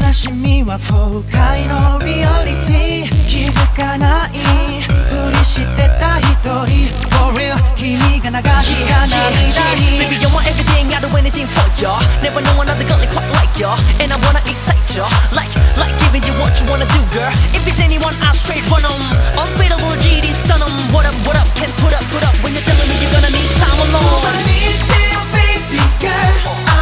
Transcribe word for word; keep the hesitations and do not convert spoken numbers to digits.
悲しみは後悔のリアリティ気づかないふりしてた一人 For real 君が流した涙に Baby you want everything I'll do anything for you Never know another girl like quite like you And I wanna excite you Like, like giving you what you wanna do girl If it's anyone I'll straight run 'em Unfadable G D stun 'em What up, what up, can't put up, put up When you're telling me you're gonna need time alone So I need you baby girl